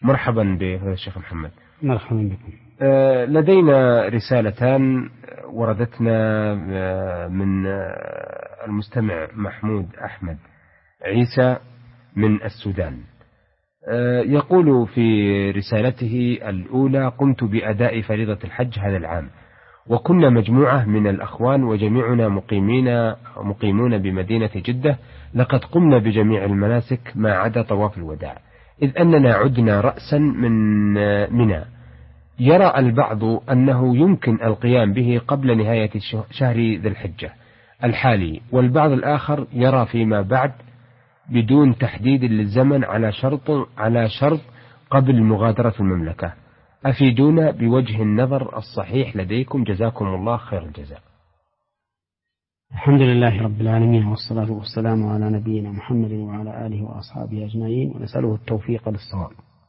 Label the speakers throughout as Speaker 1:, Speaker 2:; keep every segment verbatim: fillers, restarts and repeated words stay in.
Speaker 1: مرحبا بالشيخ محمد.
Speaker 2: مرحبا بكم.
Speaker 1: لدينا رسالتان وردتنا من المستمع محمود أحمد عيسى من السودان. يقول في رسالته الأولى: قمت بأداء فريضة الحج هذا العام، وكنا مجموعة من الأخوان وجميعنا مقيمين مقيمون بمدينة جدة. لقد قمنا بجميع المناسك ما عدا طواف الوداع، إذ أننا عدنا رأسا من منى. يرى البعض أنه يمكن القيام به قبل نهاية شهر ذي الحجة الحالي، والبعض الآخر يرى فيما بعد بدون تحديد للزمن على شرط على شرط قبل مغادرة المملكة. أفيدونا بوجه النظر الصحيح لديكم، جزاكم الله خير الجزاء.
Speaker 2: الحمد لله رب العالمين، والصلاة والسلام على نبينا محمد وعلى آله وأصحابه أجمعين، ونسأله التوفيق للصواب.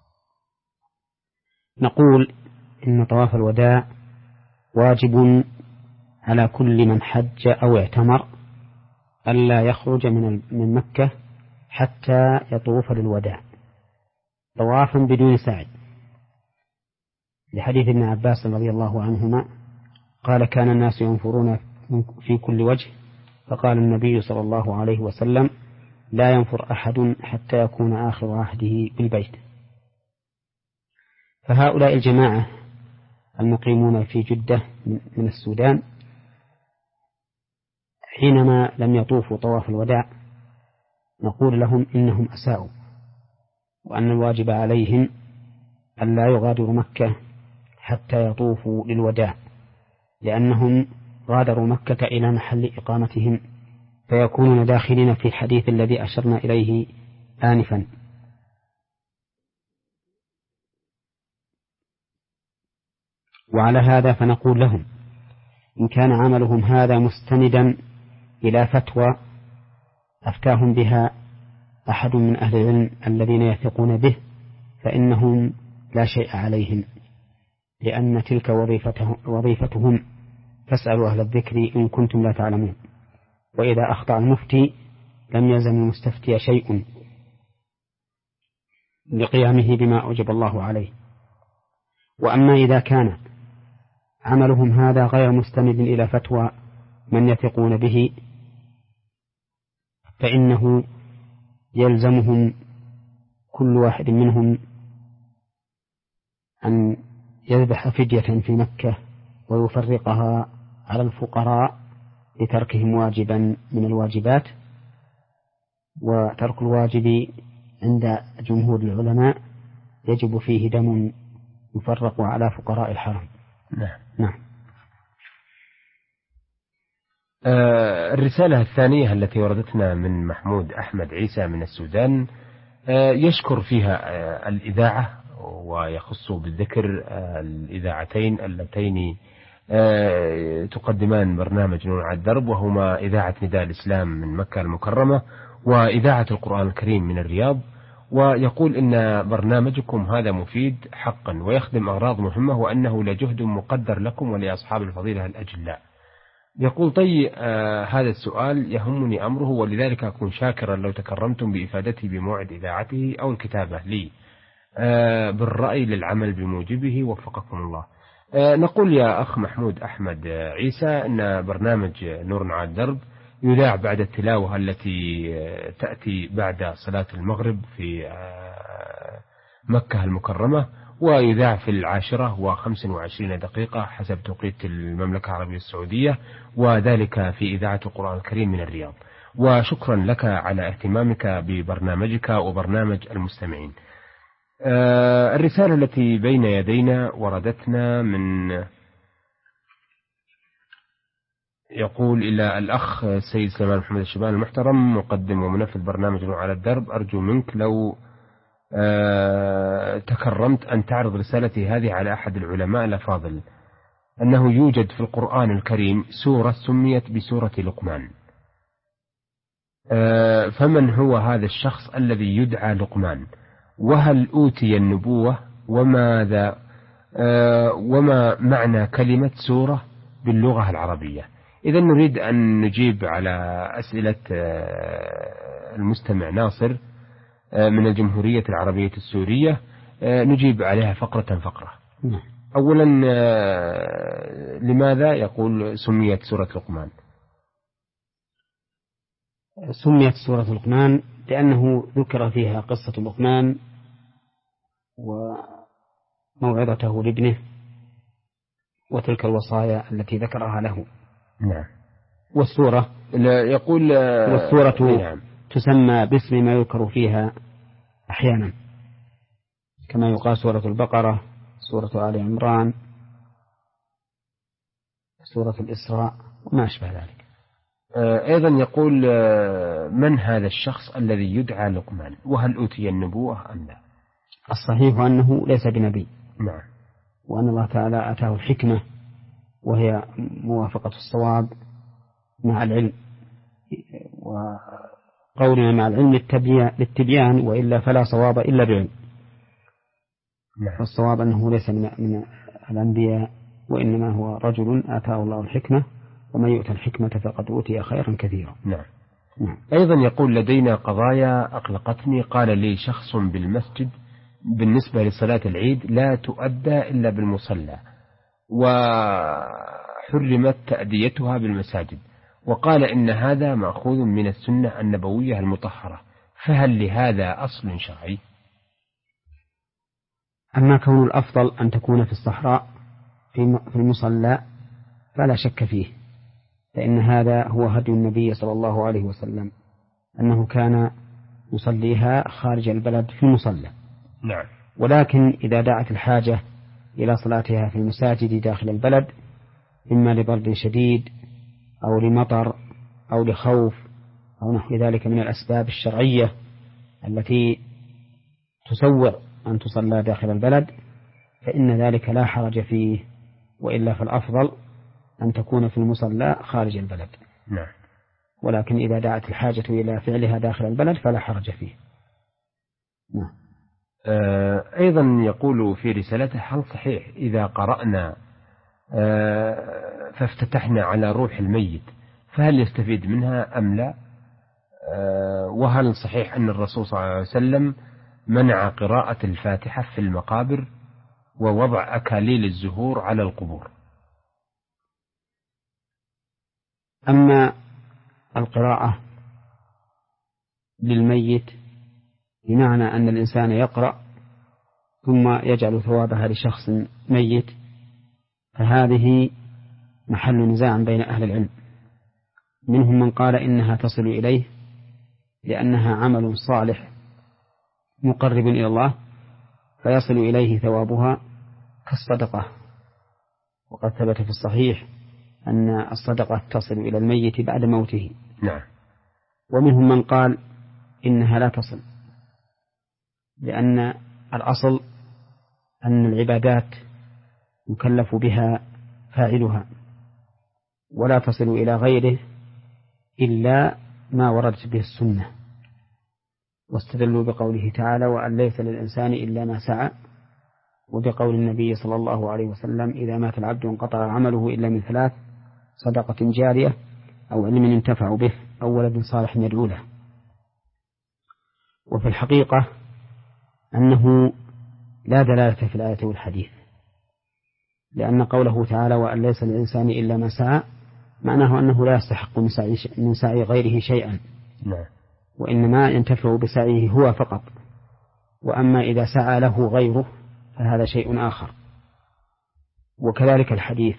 Speaker 2: نقول إن طواف الوداع واجب على كل من حج أو اعتمر ألا يخرج من مكة حتى يطوف للوداع طوافا بدون سعي، لحديث ابن عباس رضي الله عنهما قال: كان الناس ينفرون في كل وجه، فقال النبي صلى الله عليه وسلم: لا ينفر أحد حتى يكون آخر عهده بالبيت. فهؤلاء الجماعة المقيمون في جدة من السودان حينما لم يطوفوا طواف الوداع نقول لهم إنهم أساءوا، وأن الواجب عليهم أن لا يغادروا مكة حتى يطوفوا للوداع، لأنهم غادروا مكة إلى محل إقامتهم، فيكونون داخلين في الحديث الذي أشرنا إليه آنفا. وعلى هذا فنقول لهم: إن كان عملهم هذا مستندا إلى فتوى أفتاهم بها أحد من أهل العلم الذين يثقون به، فإنهم لا شيء عليهم، لأن تلك وظيفتهم, وظيفتهم فاسألوا أهل الذكر إن كنتم لا تعلمون. وإذا أخطأ المفتي لم يلزم المستفتي شيء لقيامه بما أوجب الله عليه. وأما إذا كان عملهم هذا غير مستند إلى فتوى من يثقون به فإنه يلزمهم كل واحد منهم أن يذبح فدية في مكة ويفرقها على الفقراء لتركهم واجبا من الواجبات. وترك الواجب عند جمهور العلماء يجب فيه دم يفرق على فقراء الحرم.
Speaker 1: نعم.
Speaker 2: نعم.
Speaker 1: آه الرسالة الثانية التي وردتنا من محمود أحمد عيسى من السودان، آه يشكر فيها آه الإذاعة، ويخص بالذكر آه الإذاعتين اللتين آه تقدمان برنامج نور على الدرب، وهما إذاعة نداء الإسلام من مكة المكرمة وإذاعة القرآن الكريم من الرياض. ويقول إن برنامجكم هذا مفيد حقا ويخدم أغراض مهمة، وأنه لجهد مقدر لكم ولأصحاب الفضيلة الأجلاء. يقول: طي آه هذا السؤال يهمني أمره، ولذلك أكون شاكرا لو تكرمتم بإفادتي بموعد إذاعته أو الكتابة لي آه بالرأي للعمل بموجبه، وفقكم الله. آه نقول يا أخ محمود أحمد عيسى أن برنامج نور على الدرب يذاع بعد التلاوة التي تأتي بعد صلاة المغرب في مكة المكرمة، ويذاع في العاشرة وخمس وعشرين دقيقة حسب توقيت المملكة العربية السعودية، وذلك في إذاعة القرآن الكريم من الرياض. وشكرا لك على اهتمامك ببرنامجك وبرنامج المستمعين. الرسالة التي بين يدينا وردتنا من يقول: إلى الأخ السيد سليمان محمد الشبان المحترم مقدم ومنفذ برنامج نور على الدرب، أرجو منك لو تكرمت أن تعرض رسالتي هذه على أحد العلماء الأفاضل، أنه يوجد في القرآن الكريم سورة سميت بسورة لقمان، فمن هو هذا الشخص الذي يدعى لقمان؟ وهل أوتي النبوة؟ وماذا وما معنى كلمة سورة باللغة العربية؟ إذا نريد أن نجيب على أسئلة المستمع ناصر من الجمهورية العربية السورية. نجيب عليها فقرة فقرة.
Speaker 2: نعم.
Speaker 1: أولا لماذا يقول سميت سورة لقمان؟
Speaker 2: سميت سورة لقمان لأنه ذكر فيها قصة لقمان وموعظته لابنه وتلك الوصايا التي ذكرها له.
Speaker 1: نعم.
Speaker 2: والسورة
Speaker 1: يقول
Speaker 2: والسورة
Speaker 1: نعم.
Speaker 2: تسمى باسم ما يذكر فيها أحيانا، كما يقال سورة البقرة، سورة آل عمران، سورة الإسراء وما أشبه ذلك.
Speaker 1: أيضا يقول من هذا الشخص الذي يدعى لقمان، وهل أوتي النبوة أم لا؟
Speaker 2: الصحيح أنه ليس بنبي.
Speaker 1: نعم.
Speaker 2: وأن الله تعالى أتاه الحكمة وهي موافقة الصواب مع العلم، وقولنا مع العلم للتبيان، وإلا فلا صواب إلا بعلم.
Speaker 1: نعم.
Speaker 2: والصواب أنه ليس من, من الأنبياء، وإنما هو رجل آتاه الله الحكمة، ومن يؤتى الحكمة فقد أوتي خيرا كثيرا.
Speaker 1: نعم.
Speaker 2: نعم.
Speaker 1: أيضا يقول لدينا قضايا أقلقتني. قال لي شخص بالمسجد بالنسبة لصلاة العيد لا تؤدى إلا بالمصلى، وحرمت تأديتها بالمساجد، وقال إن هذا مأخوذ من السنة النبوية المطهرة، فهل لهذا أصل شرعي؟
Speaker 2: أما كون الأفضل أن تكون في الصحراء في المصلى فلا شك فيه، فإن هذا هو هدي النبي صلى الله عليه وسلم، أنه كان يصليها خارج البلد في المصلى.
Speaker 1: نعم.
Speaker 2: ولكن إذا دعت الحاجة إلى صلاتها في المساجد داخل البلد، إما لبرد شديد أو لمطر أو لخوف أو نحو ذلك من الأسباب الشرعية التي تسوغ أن تصلى داخل البلد، فإن ذلك لا حرج فيه، وإلا فالأفضل أن تكون في المصلى خارج البلد.
Speaker 1: نعم.
Speaker 2: ولكن إذا دعت الحاجة إلى فعلها داخل البلد فلا حرج فيه. نعم.
Speaker 1: أيضا يقول في رسالته هل صحيح إذا قرأنا فافتتحنا على روح الميت فهل يستفيد منها أم لا؟ وهل صحيح أن الرسول صلى الله عليه وسلم منع قراءة الفاتحة في المقابر ووضع أكاليل الزهور على القبور؟
Speaker 2: أما القراءة للميت بمعنى أن الإنسان يقرأ ثم يجعل ثوابها لشخص ميت، فهذه محل نزاع بين أهل العلم. منهم من قال إنها تصل إليه لأنها عمل صالح مقرب إلى الله فيصل إليه ثوابها كالصدقة، وقد ثبت في الصحيح أن الصدقة تصل إلى الميت بعد موته.
Speaker 1: نعم.
Speaker 2: ومنهم من قال إنها لا تصل، لأن الأصل أن العبادات يكلف بها فاعلها، ولا تصل إلى غيره إلا ما وردت به السنة. واستدلوا بقوله تعالى وأن ليس للإنسان إلا ما سعى، وبقول النبي صلى الله عليه وسلم إذا مات العبد انقطع عمله إلا من ثلاث: صدقة جارية أو علم ينتفع به أو ولد صالح يدعو له. وفي الحقيقة أنه لا دلالة في الآية والحديث، لأن قوله تعالى وأن ليس للإنسان إلا ما سعى معناه أنه لا يستحق من سعي غيره شيئا،
Speaker 1: لا.
Speaker 2: وإنما ينتفع بسعيه هو فقط. وأما إذا سعى له غيره فهذا شيء آخر. وكذلك الحديث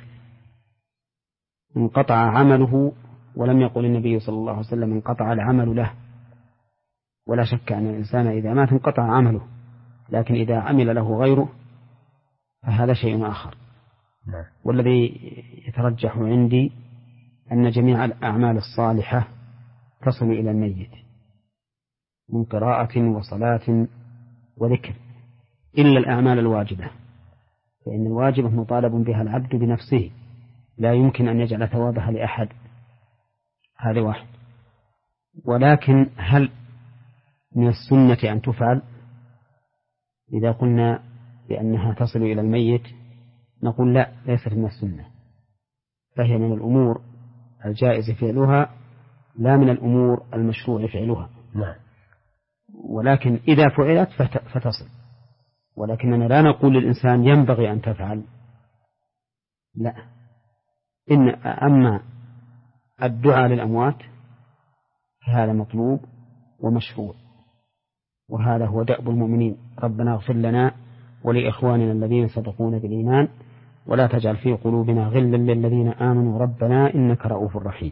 Speaker 2: انقطع عمله، ولم يقل النبي صلى الله عليه وسلم انقطع العمل له، ولا شك أن الإنسان إذا مات انقطع عمله، لكن إذا عمل له غيره فهذا شيء آخر.
Speaker 1: نعم.
Speaker 2: والذي يترجح عندي أن جميع الأعمال الصالحة تصل إلى الميت من قراءة وصلاة وذكر، إلا الأعمال الواجبة، فإن الواجبة مطالب بها العبد بنفسه، لا يمكن أن يجعل ثوابها لأحد، هذا واحد. ولكن هل من السنة أن تفعل؟ إذا قلنا بأنها تصل إلى الميت نقول لا، ليست من السنة، فهي من الأمور الجائز فعلها لا من الأمور المشروع فعلها.
Speaker 1: نعم.
Speaker 2: ولكن إذا فعلت فتصل، ولكننا لا نقول للإنسان ينبغي أن تفعل، لا، إن أما الدعاء للأموات فهذا مطلوب ومشروع، وهذا هو دأب المؤمنين. ربنا اغفر لنا ولإخواننا الذين سبقونا بالإيمان ولا تجعل في قلوبنا غلا للذين آمنوا ربنا إنك رؤوف رحيم.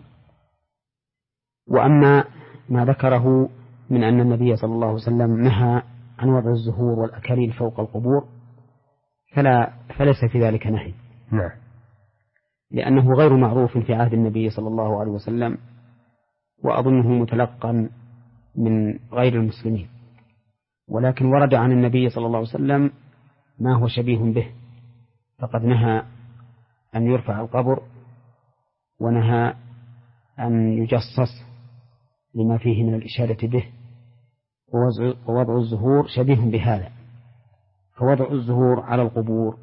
Speaker 2: وأما ما ذكره من أن النبي صلى الله عليه وسلم نهى عن وضع الزهور والأكاليل فوق القبور فلا فليس في ذلك نهي،
Speaker 1: نعم،
Speaker 2: لأنه غير معروف في عهد النبي صلى الله عليه وسلم، وأظنه متلقا من غير المسلمين، ولكن ورد عن النبي صلى الله عليه وسلم ما هو شبيه به، فقد نهى أن يرفع القبر، ونهى أن يجصص لما فيه من الإشارة به، ووضع الزهور شبيه بهذا. فوضع الزهور على القبور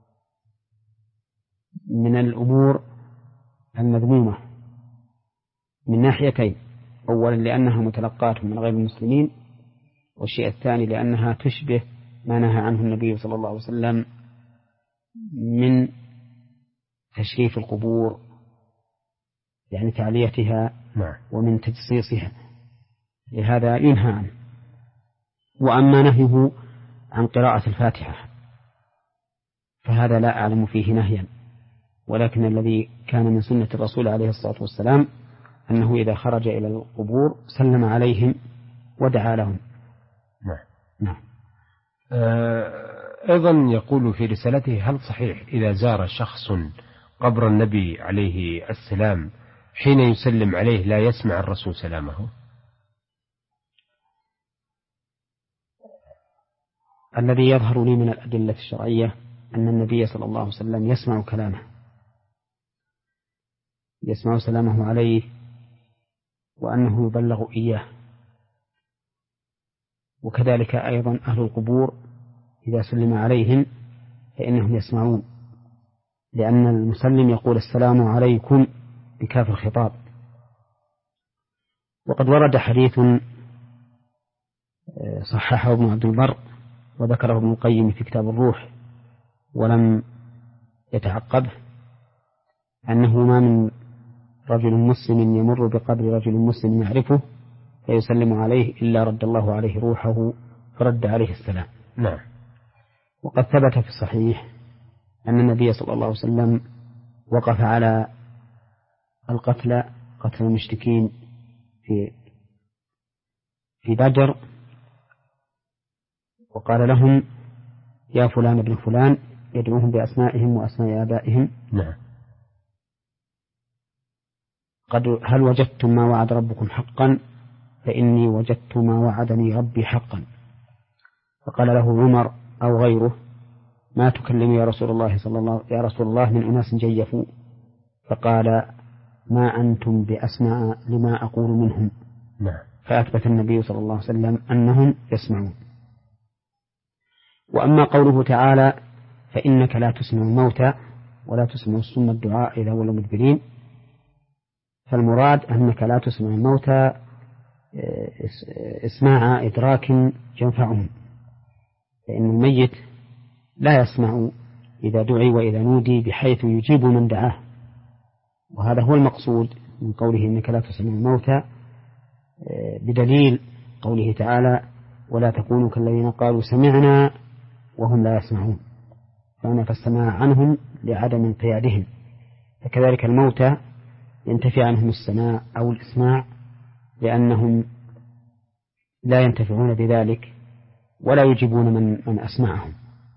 Speaker 2: من الأمور المذمومة من ناحيتين: أولا لأنها متلقاة من غير المسلمين، والشيء الثاني لأنها تشبه ما نهى عنه النبي صلى الله عليه وسلم من تشريف القبور، يعني تعليتها ومن تجصيصها، لهذا ينهى عنه. وأما نهيه عن قراءة الفاتحة فهذا لا أعلم فيه نهيا، ولكن الذي كان من سنة الرسول عليه الصلاة والسلام أنه إذا خرج إلى القبور سلم عليهم ودعا لهم.
Speaker 1: نعم.
Speaker 2: نعم.
Speaker 1: أيضا يقول في رسالته: هل صحيح إذا زار شخص قبر النبي عليه السلام حين يسلم عليه لا يسمع الرسول سلامه؟
Speaker 2: الذي يظهر لي من الأدلة الشرعية أن النبي صلى الله عليه وسلم يسمع كلامه، يسمع سلامه عليه، وأنه يبلغ إياه. وكذلك أيضا أهل القبور إذا سلم عليهم فإنهم يسمعون، لأن المسلم يقول السلام عليكم بكاف الخطاب. وقد ورد حديث صححه ابن عبد البر وذكره ابن القيم في كتاب الروح ولم يتعقبه، أنه ما من رجل مسلم يمر بقبر رجل مسلم يعرفه فيسلم عليه إلا رد الله عليه روحه فرد عليه السلام.
Speaker 1: نعم.
Speaker 2: وقد ثبت في الصحيح أن النبي صلى الله عليه وسلم وقف على القتلى قتل المشركين في في بدر، وقال لهم: يا فلان ابن فلان، يدعوهم بأسمائهم وأسماء آبائهم.
Speaker 1: نعم.
Speaker 2: قد هل وجدتم ما وعد ربكم حقا؟ فإني وجدت ما وعدني ربي حقا. فقال له عمر أو غيره: ما تكلم يا رسول الله صلى الله يا رسول الله من أناس جيفوا؟ فقال: ما أنتم بأسماء لما أقول منهم.
Speaker 1: نعم.
Speaker 2: فأثبت النبي صلى الله عليه وسلم أنهم يسمعون. وأما قوله تعالى: فإنك لا تسمع الموتى ولا تسمع الصم الدعاء إذا ولوا مدبرين، فالمراد أنك لا تسمع الموتى اسماع إدراك ينفعهم، فإن الميت لا يسمع إذا دعي وإذا نودي بحيث يجيب من دعاه، وهذا هو المقصود من قوله إنك لا تسمع الموتى، بدليل قوله تعالى: ولا تكونوا كالذين قالوا سمعنا وهم لا يسمعون، فنفى السماع عنهم لعدم انقيادهم. فكذلك الموتى ينتفي عنهم السماع أو الإسماع لأنهم لا ينتفعون بذلك ولا يجيبون من, من أسمعهم.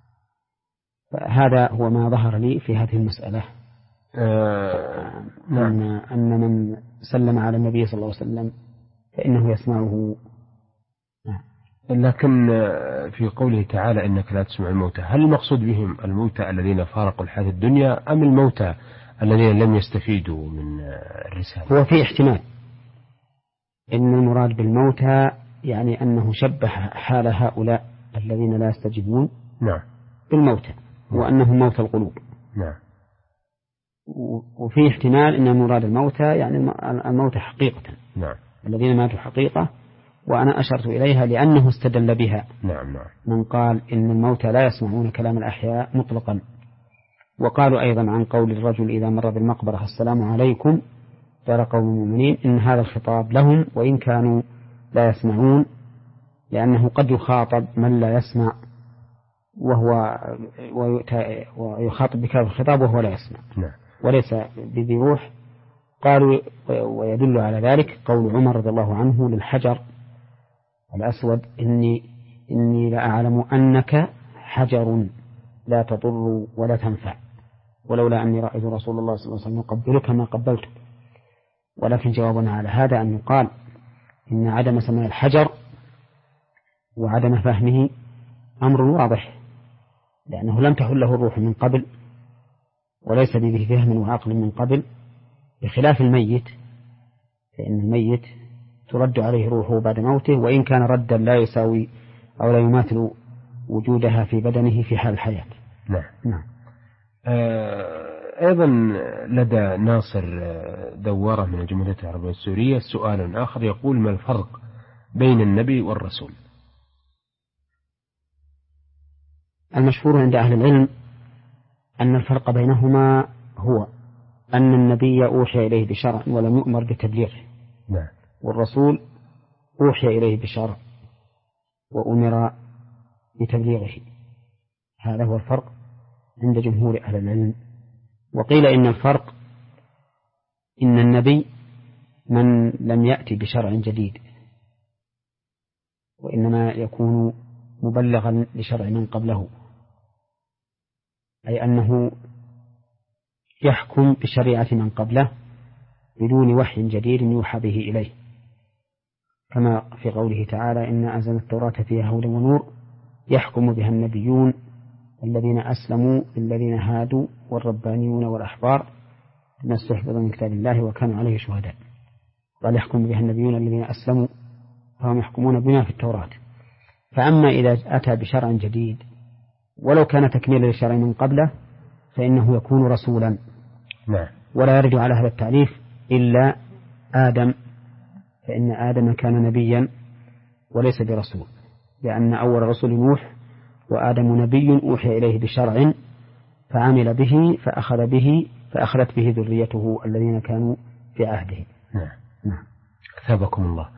Speaker 2: فهذا هو ما ظهر لي في هذه المسألة،
Speaker 1: آه
Speaker 2: أن, أن من سلم على النبي صلى الله عليه وسلم فإنه يسمعه.
Speaker 1: لكن في قوله تعالى إنك لا تسمع الموتى، هل المقصود بهم الموتى الذين فارقوا الحياة الدنيا أم الموتى الذين لم يستفيدوا من الرسالة؟
Speaker 2: هو في احتمال إن المراد بالموتى يعني أنه شبه حال هؤلاء الذين لا يستجيبون
Speaker 1: نعم
Speaker 2: بالموتى، وأنهم موتى القلوب.
Speaker 1: نعم.
Speaker 2: وفي احتمال أن المراد الموتى يعني الموتى حقيقة،
Speaker 1: نعم،
Speaker 2: الذين ماتوا حقيقة، وأنا أشرت إليها لأنه استدل بها.
Speaker 1: نعم نعم.
Speaker 2: من قال إن الموتى لا يسمعون كلام الأحياء مطلقا. وقالوا أيضا عن قول الرجل إذا مر بالمقبرة السلام عليكم قال قوم المؤمنين إن هذا الخطاب لهم وإن كانوا لا يسمعون، لأنه قد يخاطب من لا يسمع وهو ويخاطب بكلام الخطاب وهو لا يسمع
Speaker 1: نعم.
Speaker 2: وليس بذي روح. قالوا ويدل على ذلك قول عمر رضي الله عنه للحجر الأسود إني إني لأعلم أنك حجر لا تضر ولا تنفع ولولا أني رأيت رسول الله صلى الله عليه وسلم يقبلك ما قبلتك. ولكن جوابنا على هذا أن يقال إن عدم سماع الحجر وعدم فهمه أمر واضح، لأنه لم تحله الروح من قبل وليس بذي فهم وعقل من قبل، بخلاف الميت، فإن الميت ترد عليه روحه بعد موته وإن كان ردا لا يساوي أو لا يماثل وجودها في بدنه في حال الحياة.
Speaker 1: نعم.
Speaker 2: نعم.
Speaker 1: آه أيضا لدى ناصر دوارة من الجمهورية العربية السورية سؤال آخر يقول ما الفرق بين النبي والرسول؟
Speaker 2: المشهور عند أهل العلم أن الفرق بينهما هو أن النبي أوحي إليه بشرع ولم يؤمر بتبليغه.
Speaker 1: نعم.
Speaker 2: والرسول أوحي إليه بشرع وأمر بتبليغه. هذا هو الفرق عند جمهور أهل العلم. وقيل إن الفرق إن النبي من لم يأتي بشرع جديد وإنما يكون مبلغا لشرع من قبله، أي أنه يحكم بشريعة من قبله بدون وحي جديد يوحى به إليه، كما في قوله تعالى إن أنزلنا التوراة فيها هدى ونور يحكم بها النبيون الذين أسلموا للذين هادوا والربانيون والأحبار بما استحفظوا من كتاب الله وكانوا عليه شهداء. قال يحكم بها النبيون الذين أسلموا فهم يحكمون بما في التوراة. فأما إذا أتى بشرع جديد ولو كان تكميلا لشرع من قبله فإنه يكون رسولا.
Speaker 1: نعم.
Speaker 2: ولا يرد على هذا التعريف إلا آدم، فإن آدم كان نبيا وليس برسول، لأن أول رسول نوح وآدم نبي أوحي إليه بشرع فعمل به فأخذ به فأخذت به ذريته الذين كانوا في عهده.
Speaker 1: نعم. نعم. أثابكم الله.